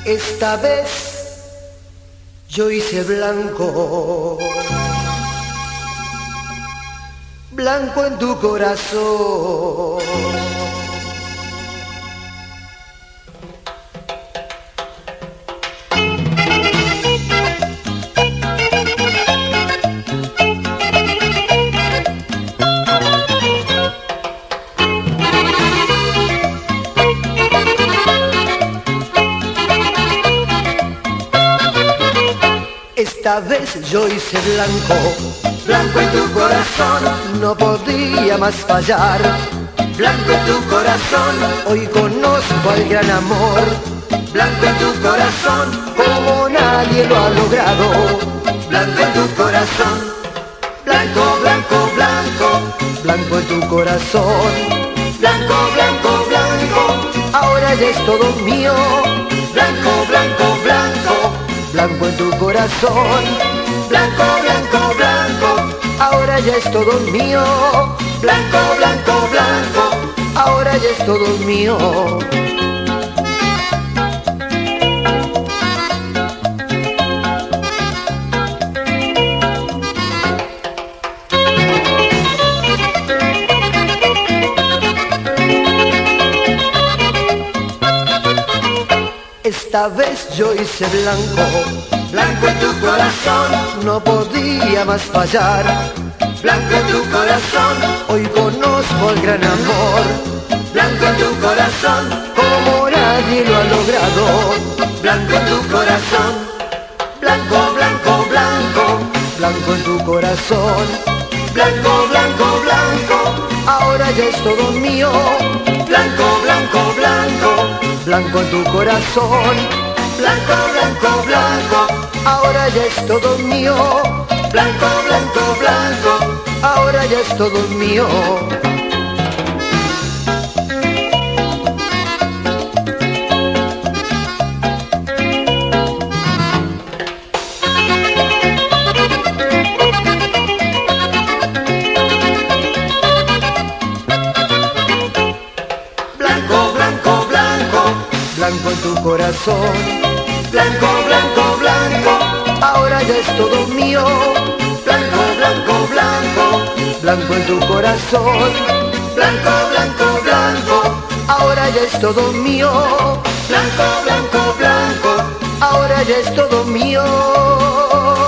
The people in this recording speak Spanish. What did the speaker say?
Esta vez yo hice blanco, blanco en tu corazón. Esta vez yo hice blanco, blanco en tu corazón, no podía más fallar. Blanco en tu corazón, hoy conozco al gran amor. Blanco en tu corazón, como nadie lo ha logrado. Blanco en tu corazón, blanco, blanco, blanco, blanco en tu corazón. Blanco, blanco, blanco, ahora ya es todo mío. Blanco, blanco, blanco, blanco en tu corazón. Blanco, blanco, blanco, ahora ya es todo mío. Blanco, blanco, blanco, ahora ya es todo mío. Esta vez yo hice blanco, blanco en tu corazón, no podía más fallar. Blanco en tu corazón, hoy conozco el gran amor. Blanco en tu corazón, como nadie lo ha logrado. Blanco en tu corazón, blanco, blanco, blanco, blanco en tu corazón. Blanco, blanco, blanco, ahora ya es todo mío. Blanco, blanco, blanco, blanco en tu corazón. Blanco, blanco, blanco, ahora ya es todo mío. Blanco, blanco, blanco, ahora ya es todo mío. Blanco, blanco, blanco, blanco en tu corazón. Blanco, blanco, blanco, ahora ya es todo mío. Blanco, blanco, blanco, blanco en tu corazón. Blanco, blanco, blanco, ahora ya es todo mío. Blanco, blanco, blanco, ahora ya es todo mío.